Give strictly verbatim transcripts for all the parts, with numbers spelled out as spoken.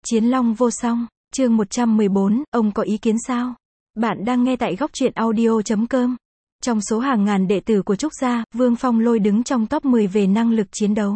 Chiến Long vô song, chương một trăm mười bốn, ông có ý kiến sao? Bạn đang nghe tại góc truyện audio chấm com. Trong số hàng ngàn đệ tử của Trúc gia, Vương Phong Lôi đứng trong top mười về năng lực chiến đấu.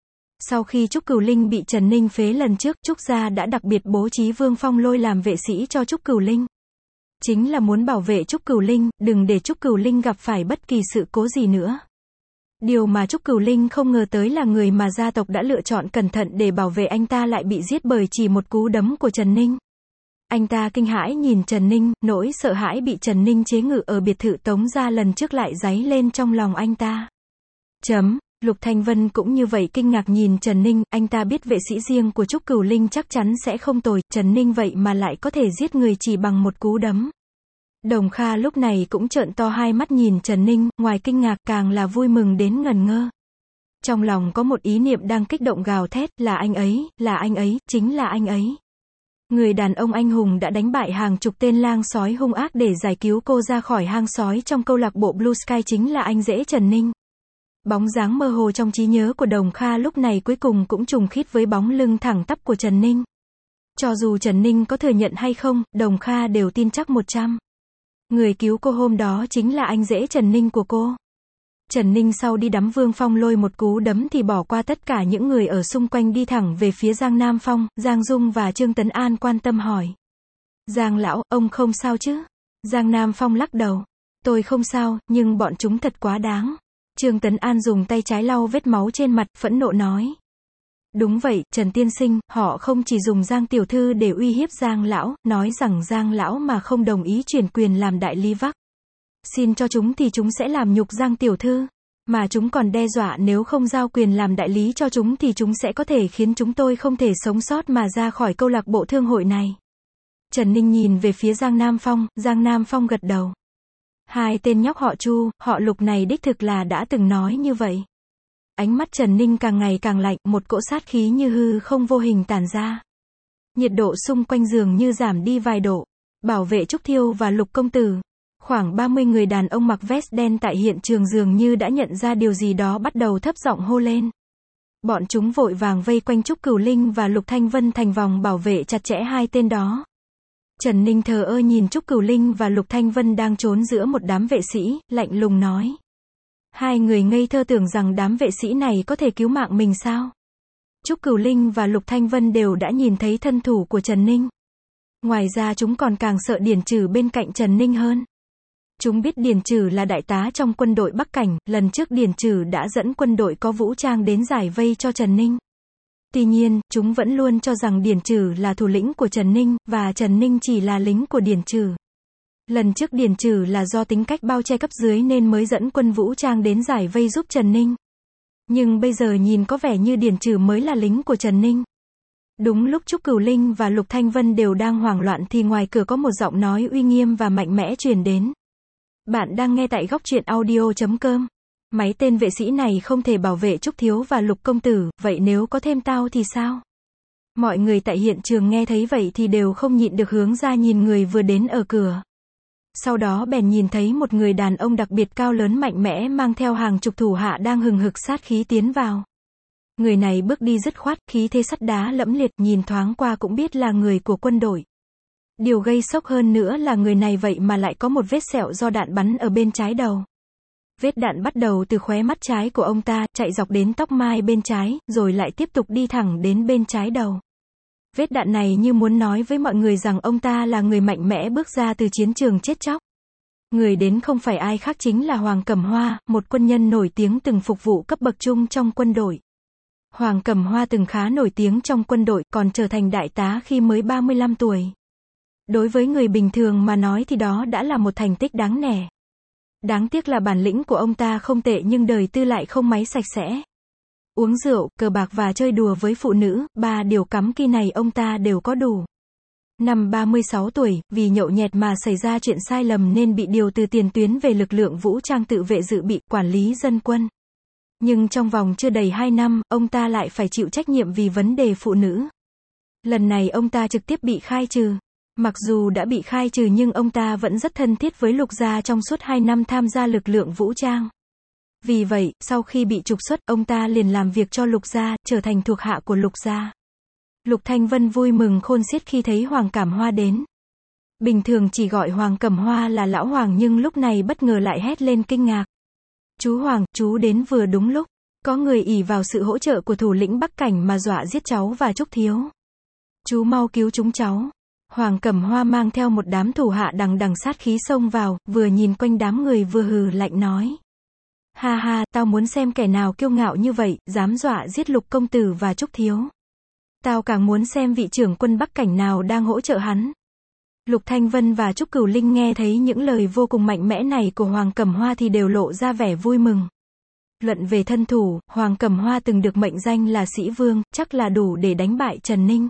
Sau khi Trúc Cửu Linh bị Trần Ninh phế lần trước, Trúc gia đã đặc biệt bố trí Vương Phong Lôi làm vệ sĩ cho Trúc Cửu Linh. Chính là muốn bảo vệ Trúc Cửu Linh, đừng để Trúc Cửu Linh gặp phải bất kỳ sự cố gì nữa. Điều mà Trúc Cửu Linh không ngờ tới là người mà gia tộc đã lựa chọn cẩn thận để bảo vệ anh ta lại bị giết bởi chỉ một cú đấm của Trần Ninh. Anh ta kinh hãi nhìn Trần Ninh, nỗi sợ hãi bị Trần Ninh chế ngự ở biệt thự Tống gia lần trước lại dấy lên trong lòng anh ta. Chấm, Lục Thanh Vân cũng như vậy kinh ngạc nhìn Trần Ninh, anh ta biết vệ sĩ riêng của Trúc Cửu Linh chắc chắn sẽ không tồi, Trần Ninh vậy mà lại có thể giết người chỉ bằng một cú đấm. Đồng Kha lúc này cũng trợn to hai mắt nhìn Trần Ninh, ngoài kinh ngạc càng là vui mừng đến ngẩn ngơ. Trong lòng có một ý niệm đang kích động gào thét, là anh ấy, là anh ấy, chính là anh ấy. Người đàn ông anh hùng đã đánh bại hàng chục tên lang sói hung ác để giải cứu cô ra khỏi hang sói trong câu lạc bộ Blue Sky chính là anh rể Trần Ninh. Bóng dáng mơ hồ trong trí nhớ của Đồng Kha lúc này cuối cùng cũng trùng khít với bóng lưng thẳng tắp của Trần Ninh. Cho dù Trần Ninh có thừa nhận hay không, Đồng Kha đều tin chắc một trăm. Người cứu cô hôm đó chính là anh rể Trần Ninh của cô. Trần Ninh sau đi đấm Vương Phong Lôi một cú đấm thì bỏ qua tất cả những người ở xung quanh đi thẳng về phía Giang Nam Phong, Giang Dung và Trương Tấn An quan tâm hỏi. Giang lão, ông không sao chứ? Giang Nam Phong lắc đầu. Tôi không sao, nhưng bọn chúng thật quá đáng. Trương Tấn An dùng tay trái lau vết máu trên mặt, phẫn nộ nói. Đúng vậy, Trần tiên sinh, họ không chỉ dùng Giang tiểu thư để uy hiếp Giang lão, nói rằng Giang lão mà không đồng ý chuyển quyền làm đại lý vắc xin cho chúng thì chúng sẽ làm nhục Giang tiểu thư, mà chúng còn đe dọa nếu không giao quyền làm đại lý cho chúng thì chúng sẽ có thể khiến chúng tôi không thể sống sót mà ra khỏi câu lạc bộ thương hội này. Trần Ninh nhìn về phía Giang Nam Phong, Giang Nam Phong gật đầu. Hai tên nhóc họ Chu, họ Lục này đích thực là đã từng nói như vậy. Ánh mắt Trần Ninh càng ngày càng lạnh, một cỗ sát khí như hư không vô hình tản ra. Nhiệt độ xung quanh giường như giảm đi vài độ. Bảo vệ Trúc Thiêu và Lục công tử. Khoảng ba mươi người đàn ông mặc vest đen tại hiện trường dường như đã nhận ra điều gì đó bắt đầu thấp giọng hô lên. Bọn chúng vội vàng vây quanh Trúc Cửu Linh và Lục Thanh Vân thành vòng bảo vệ chặt chẽ hai tên đó. Trần Ninh thờ ơ nhìn Trúc Cửu Linh và Lục Thanh Vân đang trốn giữa một đám vệ sĩ, lạnh lùng nói. Hai người ngây thơ tưởng rằng đám vệ sĩ này có thể cứu mạng mình sao? Trúc Cửu Linh và Lục Thanh Vân đều đã nhìn thấy thân thủ của Trần Ninh. Ngoài ra chúng còn càng sợ Điền Trừ bên cạnh Trần Ninh hơn. Chúng biết Điền Trừ là đại tá trong quân đội Bắc Cảnh, lần trước Điền Trừ đã dẫn quân đội có vũ trang đến giải vây cho Trần Ninh. Tuy nhiên, chúng vẫn luôn cho rằng Điền Trừ là thủ lĩnh của Trần Ninh, và Trần Ninh chỉ là lính của Điền Trừ. Lần trước Điền Trừ là do tính cách bao che cấp dưới nên mới dẫn quân vũ trang đến giải vây giúp Trần Ninh. Nhưng bây giờ nhìn có vẻ như Điền Trừ mới là lính của Trần Ninh. Đúng lúc Trúc Cửu Linh và Lục Thanh Vân đều đang hoảng loạn thì ngoài cửa có một giọng nói uy nghiêm và mạnh mẽ truyền đến. Bạn đang nghe tại góc truyện audio chấm com. Mấy tên vệ sĩ này không thể bảo vệ Trúc thiếu và Lục công tử, vậy nếu có thêm tao thì sao? Mọi người tại hiện trường nghe thấy vậy thì đều không nhịn được hướng ra nhìn người vừa đến ở cửa. Sau đó bèn nhìn thấy một người đàn ông đặc biệt cao lớn mạnh mẽ mang theo hàng chục thủ hạ đang hừng hực sát khí tiến vào. Người này bước đi dứt khoát, khí thế sắt đá lẫm liệt, nhìn thoáng qua cũng biết là người của quân đội. Điều gây sốc hơn nữa là người này vậy mà lại có một vết sẹo do đạn bắn ở bên trái đầu. Vết đạn bắt đầu từ khóe mắt trái của ông ta, chạy dọc đến tóc mai bên trái, rồi lại tiếp tục đi thẳng đến bên trái đầu. Vết đạn này như muốn nói với mọi người rằng ông ta là người mạnh mẽ bước ra từ chiến trường chết chóc. Người đến không phải ai khác chính là Hoàng Cẩm Hoa, một quân nhân nổi tiếng từng phục vụ cấp bậc trung trong quân đội. Hoàng Cẩm Hoa từng khá nổi tiếng trong quân đội, còn trở thành đại tá khi mới ba mươi lăm tuổi. Đối với người bình thường mà nói thì đó đã là một thành tích đáng nể. Đáng tiếc là bản lĩnh của ông ta không tệ nhưng đời tư lại không mấy sạch sẽ. Uống rượu, cờ bạc và chơi đùa với phụ nữ, ba điều cấm kỵ này ông ta đều có đủ. Năm ba mươi sáu tuổi, vì nhậu nhẹt mà xảy ra chuyện sai lầm nên bị điều từ tiền tuyến về lực lượng vũ trang tự vệ dự bị, quản lý dân quân. Nhưng trong vòng chưa đầy hai năm, ông ta lại phải chịu trách nhiệm vì vấn đề phụ nữ. Lần này ông ta trực tiếp bị khai trừ. Mặc dù đã bị khai trừ nhưng ông ta vẫn rất thân thiết với Lục gia trong suốt hai năm tham gia lực lượng vũ trang. Vì vậy, sau khi bị trục xuất, ông ta liền làm việc cho Lục gia, trở thành thuộc hạ của Lục gia. Lục Thanh Vân vui mừng khôn xiết khi thấy Hoàng Cẩm Hoa đến. Bình thường chỉ gọi Hoàng Cẩm Hoa là lão Hoàng nhưng lúc này bất ngờ lại hét lên kinh ngạc. Chú Hoàng, chú đến vừa đúng lúc. Có người ỷ vào sự hỗ trợ của thủ lĩnh Bắc Cảnh mà dọa giết cháu và Trúc Thiếu. Chú mau cứu chúng cháu. Hoàng Cẩm Hoa mang theo một đám thủ hạ đằng đằng sát khí xông vào, vừa nhìn quanh đám người vừa hừ lạnh nói. Ha ha, tao muốn xem kẻ nào kiêu ngạo như vậy, dám dọa giết Lục công tử và Trúc Thiếu. Tao càng muốn xem vị trưởng quân Bắc Cảnh nào đang hỗ trợ hắn. Lục Thanh Vân và Trúc Cửu Linh nghe thấy những lời vô cùng mạnh mẽ này của Hoàng Cẩm Hoa thì đều lộ ra vẻ vui mừng. Luận về thân thủ, Hoàng Cẩm Hoa từng được mệnh danh là Sĩ Vương, chắc là đủ để đánh bại Trần Ninh.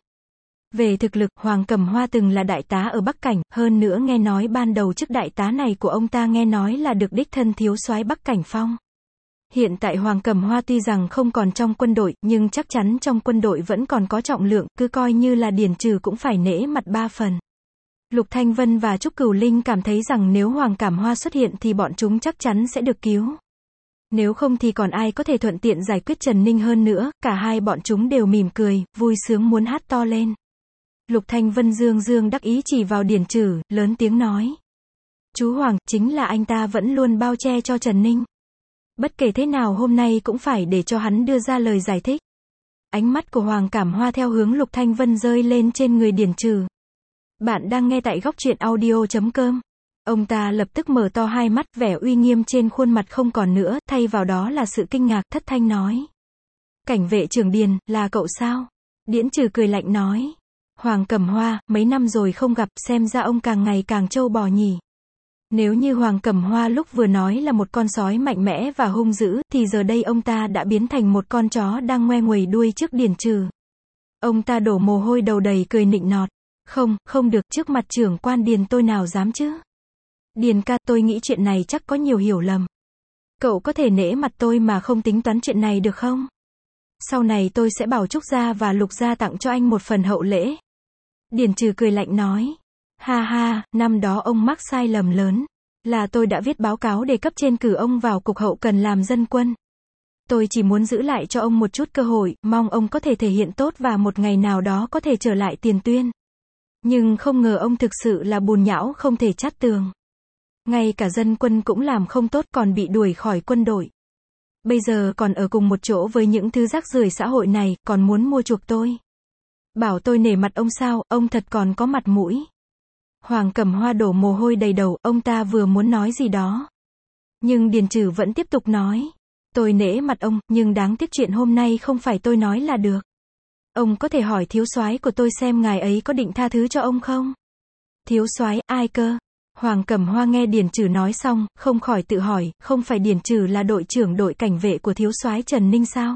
Về thực lực, Hoàng Cẩm Hoa từng là đại tá ở Bắc Cảnh, hơn nữa nghe nói ban đầu chức đại tá này của ông ta nghe nói là được đích thân thiếu soái Bắc Cảnh phong. Hiện tại Hoàng Cẩm Hoa tuy rằng không còn trong quân đội, nhưng chắc chắn trong quân đội vẫn còn có trọng lượng, cứ coi như là Điền Trừ cũng phải nể mặt ba phần. Lục Thanh Vân và Trúc Cửu Linh cảm thấy rằng nếu Hoàng Cẩm Hoa xuất hiện thì bọn chúng chắc chắn sẽ được cứu. Nếu không thì còn ai có thể thuận tiện giải quyết Trần Ninh hơn nữa, cả hai bọn chúng đều mỉm cười, vui sướng muốn hát to lên. Lục Thanh Vân dương dương đắc ý chỉ vào Điền Trừ, lớn tiếng nói. Chú Hoàng, chính là anh ta vẫn luôn bao che cho Trần Ninh. Bất kể thế nào hôm nay cũng phải để cho hắn đưa ra lời giải thích. Ánh mắt của Hoàng Cẩm Hoa theo hướng Lục Thanh Vân rơi lên trên người Điền Trừ. Bạn đang nghe tại góc truyện audio chấm com. Ông ta lập tức mở to hai mắt, vẻ uy nghiêm trên khuôn mặt không còn nữa, thay vào đó là sự kinh ngạc, thất thanh nói. Cảnh vệ trưởng Điền, là cậu sao? Điền Trừ cười lạnh nói. Hoàng Cẩm Hoa, mấy năm rồi không gặp, xem ra ông càng ngày càng trâu bò nhỉ. Nếu như Hoàng Cẩm Hoa lúc vừa nói là một con sói mạnh mẽ và hung dữ, thì giờ đây ông ta đã biến thành một con chó đang ngoe nguẩy đuôi trước Điền Trừ. Ông ta đổ mồ hôi đầu đầy cười nịnh nọt. Không, không được, trước mặt trưởng quan Điền tôi nào dám chứ. Điền ca, tôi nghĩ chuyện này chắc có nhiều hiểu lầm. Cậu có thể nể mặt tôi mà không tính toán chuyện này được không? Sau này tôi sẽ bảo Trúc Gia và Lục Gia tặng cho anh một phần hậu lễ. Điền Trừ cười lạnh nói. Ha ha, năm đó ông mắc sai lầm lớn. Là tôi đã viết báo cáo để cấp trên cử ông vào cục hậu cần làm dân quân. Tôi chỉ muốn giữ lại cho ông một chút cơ hội, mong ông có thể thể hiện tốt và một ngày nào đó có thể trở lại tiền tuyên. Nhưng không ngờ ông thực sự là bùn nhão không thể chát tường. Ngay cả dân quân cũng làm không tốt còn bị đuổi khỏi quân đội. Bây giờ còn ở cùng một chỗ với những thứ rác rưởi xã hội này, còn muốn mua chuộc tôi. Bảo tôi nể mặt ông sao, ông thật còn có mặt mũi. Hoàng Cẩm Hoa đổ mồ hôi đầy đầu, ông ta vừa muốn nói gì đó. Nhưng Điền Trừ vẫn tiếp tục nói. Tôi nể mặt ông, nhưng đáng tiếc chuyện hôm nay không phải tôi nói là được. Ông có thể hỏi thiếu soái của tôi xem ngài ấy có định tha thứ cho ông không? Thiếu soái, ai cơ? Hoàng Cẩm Hoa nghe Điền Trừ nói xong, không khỏi tự hỏi, không phải Điền Trừ là đội trưởng đội cảnh vệ của thiếu soái Trần Ninh sao?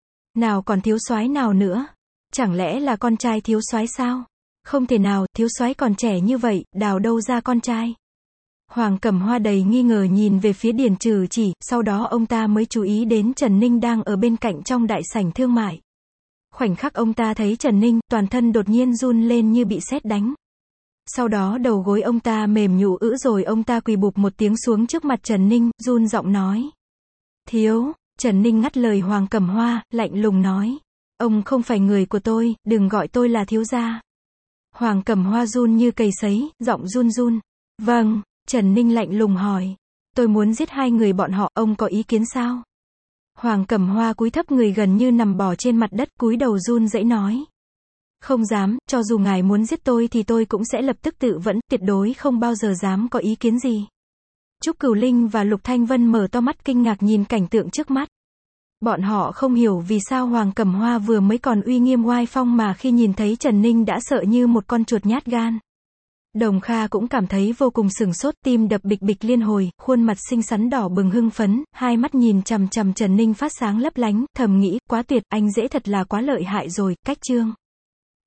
Nào còn thiếu soái nào nữa? Chẳng lẽ là con trai thiếu soái sao? Không thể nào, thiếu soái còn trẻ như vậy, đào đâu ra con trai? Hoàng Cẩm Hoa đầy nghi ngờ nhìn về phía Điền Trừ chỉ, sau đó ông ta mới chú ý đến Trần Ninh đang ở bên cạnh trong đại sảnh thương mại. Khoảnh khắc ông ta thấy Trần Ninh, toàn thân đột nhiên run lên như bị sét đánh. Sau đó đầu gối ông ta mềm nhũ ữ rồi ông ta quỳ bụp một tiếng xuống trước mặt Trần Ninh, run giọng nói. Thiếu, Trần Ninh ngắt lời Hoàng Cẩm Hoa, lạnh lùng nói. Ông không phải người của tôi, đừng gọi tôi là thiếu gia. Hoàng Cẩm Hoa run như cầy sấy, giọng run run. Vâng, Trần Ninh lạnh lùng hỏi. Tôi muốn giết hai người bọn họ, ông có ý kiến sao? Hoàng Cẩm Hoa cúi thấp người gần như nằm bò trên mặt đất, cúi đầu run rẩy nói. Không dám, cho dù ngài muốn giết tôi thì tôi cũng sẽ lập tức tự vẫn, tuyệt đối không bao giờ dám có ý kiến gì. Trúc Cửu Linh và Lục Thanh Vân mở to mắt kinh ngạc nhìn cảnh tượng trước mắt. Bọn họ không hiểu vì sao Hoàng Cẩm Hoa vừa mới còn uy nghiêm oai phong mà khi nhìn thấy Trần Ninh đã sợ như một con chuột nhát gan. Đồng Kha cũng cảm thấy vô cùng sửng sốt, tim đập bịch bịch liên hồi, khuôn mặt xinh xắn đỏ bừng hưng phấn, hai mắt nhìn chằm chằm Trần Ninh phát sáng lấp lánh, thầm nghĩ, quá tuyệt, anh dễ thật là quá lợi hại rồi, cách chương.